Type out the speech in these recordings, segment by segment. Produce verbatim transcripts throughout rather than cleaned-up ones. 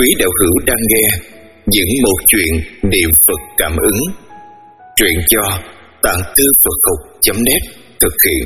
Quý đạo hữu đang nghe những một chuyện niệm Phật cảm ứng. Truyện do Tạng Thư Phật Học chấm net thực hiện.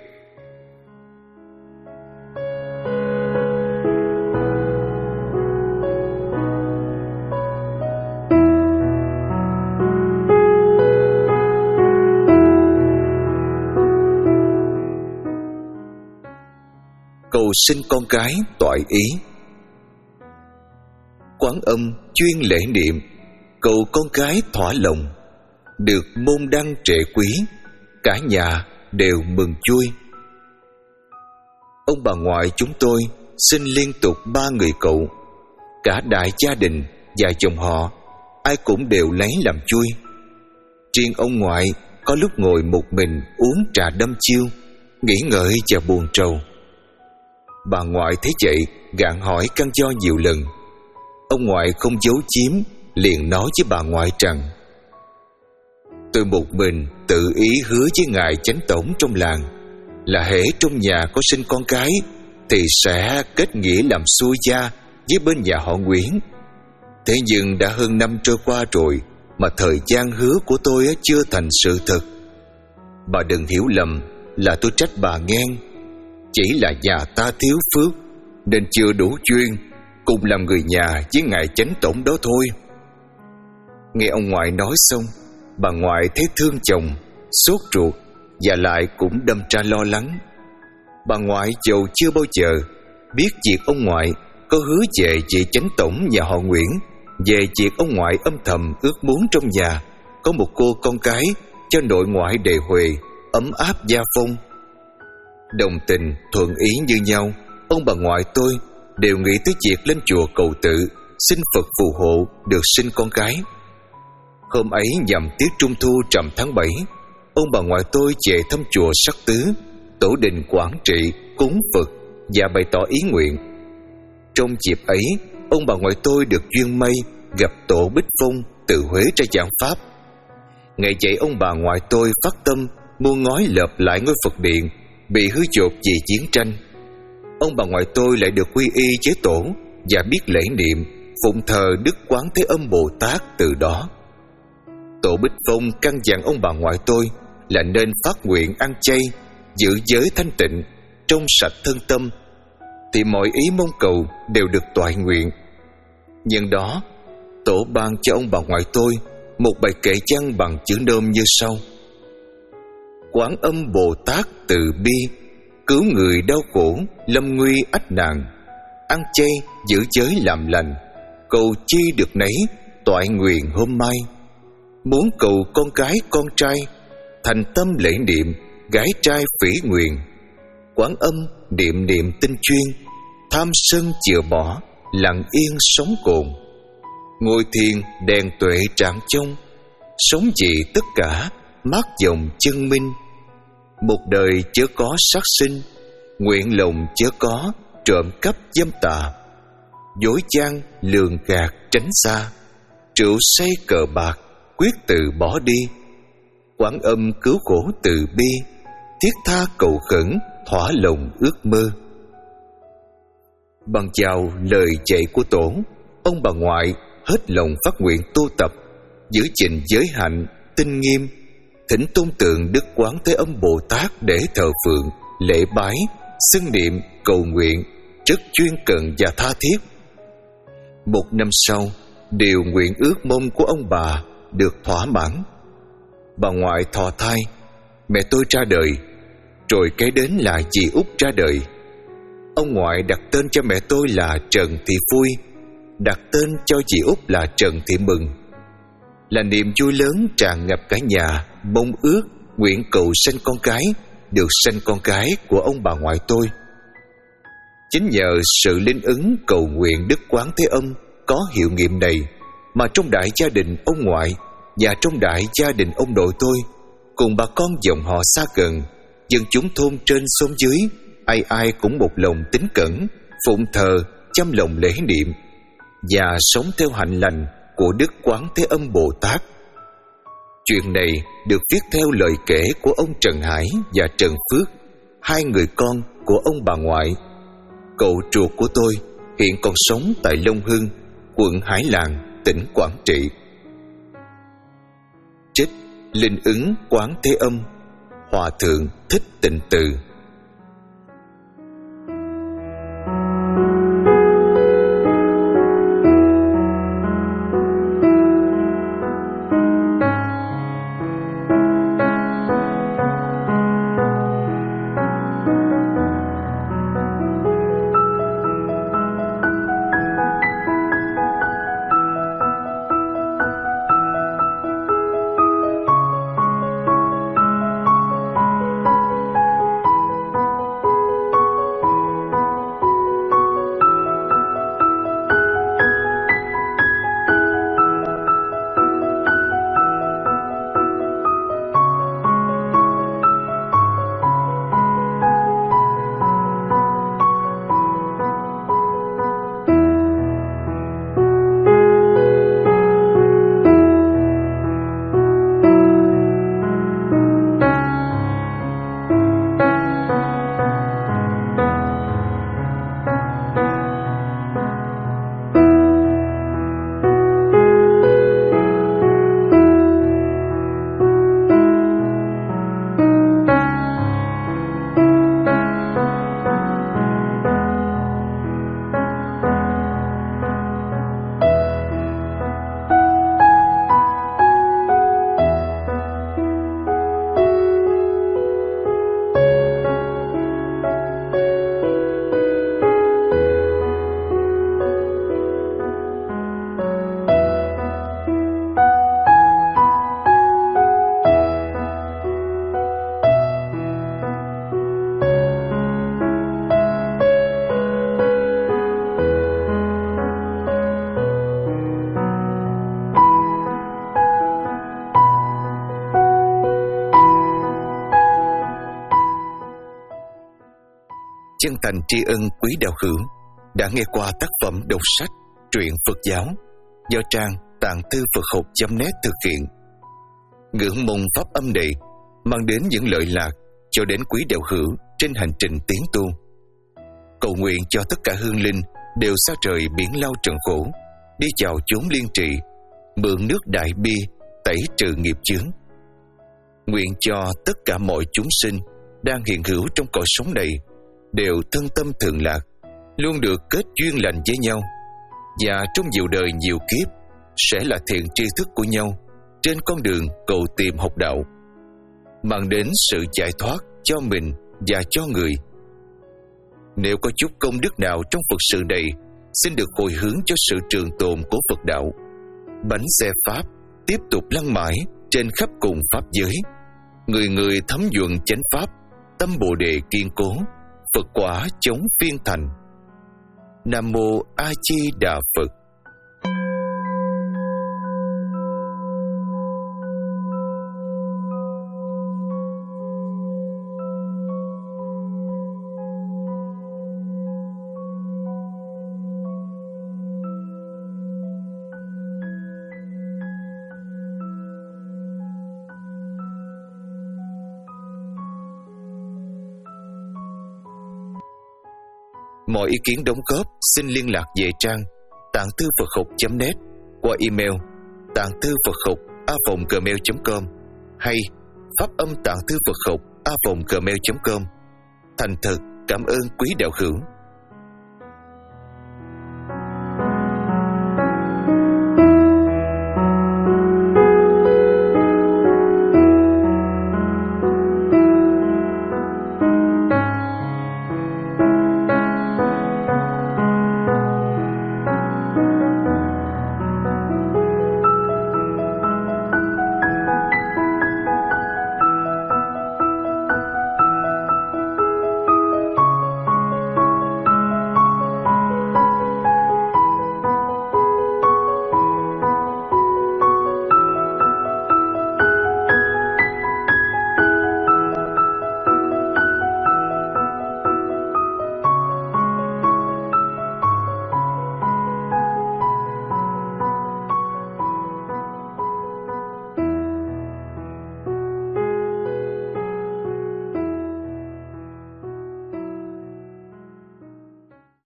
Cầu xin con cái toại ý. Quán Âm chuyên lễ niệm, cầu con cái thỏa lòng, được môn đăng trệ quý, cả nhà đều mừng vui. Ông bà ngoại chúng tôi sinh liên tục ba người cậu, cả đại gia đình và dòng họ ai cũng đều lấy làm vui. Riêng ông ngoại có lúc ngồi một mình uống trà đâm chiêu, nghĩ ngợi và buồn trầu. Bà ngoại thấy vậy gạn hỏi căn do nhiều lần. Ông ngoại không giấu giếm, liền nói với bà ngoại rằng: tôi một mình tự ý hứa với ngài chánh tổng trong làng là hễ trong nhà có sinh con cái thì sẽ kết nghĩa làm xuôi gia với bên nhà họ Nguyễn. Thế nhưng đã hơn năm trôi qua rồi mà thời gian hứa của tôi chưa thành sự thật. Bà đừng hiểu lầm là tôi trách bà ngang, chỉ là nhà ta thiếu phước nên chưa đủ chuyên cùng làm người nhà với ngài chánh tổng đó thôi. Nghe ông ngoại nói xong, bà ngoại thấy thương chồng, sốt ruột và lại cũng đâm ra lo lắng. Bà ngoại dầu chưa bao giờ biết việc ông ngoại có hứa về vị chánh tổng nhà họ Nguyễn, về việc ông ngoại âm thầm ước muốn trong nhà có một cô con cái cho nội ngoại đề huề, ấm áp gia phong. Đồng tình thuận ý như nhau, ông bà ngoại tôi đều nghĩ tới việc lên chùa cầu tự xin Phật phù hộ được sinh con cái. Hôm ấy nhằm tiết trung thu rằm tháng bảy, ông bà ngoại tôi về thăm chùa Sắc Tứ, tổ đình Quảng Trị cúng Phật và bày tỏ ý nguyện. Trong dịp ấy, ông bà ngoại tôi được duyên may gặp tổ Bích Phong từ Huế ra giảng pháp. Ngày vậy ông bà ngoại tôi phát tâm mua ngói lợp lại ngôi Phật điện bị hư dột vì chiến tranh. Ông bà ngoại tôi lại được quy y với tổ và biết lễ niệm phụng thờ Đức Quán Thế Âm Bồ Tát từ đó. Tổ Bích Phong căn dặn ông bà ngoại tôi là nên phát nguyện ăn chay, giữ giới thanh tịnh, trong sạch thân tâm, thì mọi ý mong cầu đều được toại nguyện. Nhân đó, tổ ban cho ông bà ngoại tôi một bài kệ văn bằng chữ nôm như sau: Quán Âm Bồ Tát từ bi, cứu người đau khổ lâm nguy ách nạn, ăn chay giữ giới làm lành, cầu chi được nấy toại nguyện hôm mai. Muốn cầu con cái con trai, thành tâm lễ niệm gái trai phỉ nguyện. Quán Âm niệm niệm tinh chuyên, tham sân chừa bỏ, lặng yên sống cồn. Ngồi thiền đèn tuệ trạng trong, sống vì tất cả mát dòng chân minh. Một đời chớ có sát sinh, nguyện lòng chớ có trộm cắp dâm tà. Dối gian lường gạt tránh xa, rượu say cờ bạc quyết từ bỏ đi. Quán Âm cứu khổ từ bi, thiết tha cầu khẩn thỏa lòng ước mơ. Bằng vào lời dạy của tổ, ông bà ngoại hết lòng phát nguyện tu tập, giữ gìn giới hạnh tinh nghiêm, thỉnh tôn tượng Đức Quán Thế Âm Bồ Tát để thờ phượng, lễ bái, xưng niệm, cầu nguyện rất chuyên cần và tha thiết. Một năm sau, điều nguyện ước mong của ông bà được thỏa mãn. Bà ngoại thọ thai, mẹ tôi ra đời, rồi kế đến là dì út ra đời. Ông ngoại đặt tên cho mẹ tôi là Trần Thị Vui, đặt tên cho dì út là Trần Thị Mừng. Là niềm vui lớn tràn ngập cả nhà, mong ước nguyện cầu sanh con cái, được sanh con cái của ông bà ngoại tôi. Chính nhờ sự linh ứng cầu nguyện Đức Quán Thế Âm có hiệu nghiệm này mà trong đại gia đình ông ngoại và trong đại gia đình ông nội tôi, cùng bà con dòng họ xa gần, dân chúng thôn trên xóm dưới, ai ai cũng một lòng tín cẩn, phụng thờ, chăm lòng lễ niệm và sống theo hạnh lành của Đức Quán Thế Âm Bồ Tát. Chuyện này được viết theo lời kể của ông Trần Hải và Trần Phước, hai người con của ông bà ngoại. Cậu ruột của tôi hiện còn sống tại Long Hưng, quận Hải Làng, tỉnh Quảng Trị. Trích Linh ứng Quán Thế Âm, Hòa thượng Thích Tịnh Từ. Chân thành tri ân quý đạo hữu đã nghe qua tác phẩm đọc sách truyện Phật giáo do trang tạng thư Phật học chấm net thực hiện. Ngưỡng mong pháp âm này mang đến những lợi lạc cho đến quý đạo hữu trên hành trình tiến tu. Cầu nguyện cho tất cả hương linh đều xa trời biển lao trần khổ, đi vào chốn liên trị, mượn nước đại bi tẩy trừ nghiệp chướng. Nguyện cho tất cả mọi chúng sinh đang hiện hữu trong cõi sống này đều thân tâm thường lạc, luôn được kết duyên lành với nhau, và trong nhiều đời nhiều kiếp sẽ là thiện tri thức của nhau trên con đường cầu tìm học đạo, mang đến sự giải thoát cho mình và cho người. Nếu có chút công đức nào trong Phật sự này, xin được hồi hướng cho sự trường tồn của Phật đạo. Bánh xe Pháp tiếp tục lăn mãi trên khắp cùng Pháp giới, người người thấm nhuận chánh Pháp, tâm Bồ Đề kiên cố, Phật quả chống phiên thành. Nam Mô A Di Đà Phật. Mọi ý kiến đóng góp xin liên lạc về trang tạng thư Phật học chấm net qua email tạng thư Phật học a vòng gmail chấm com hay pháp âm tạng thư Phật học a vòng gmail chấm com. Thành thật cảm ơn quý đạo hữu.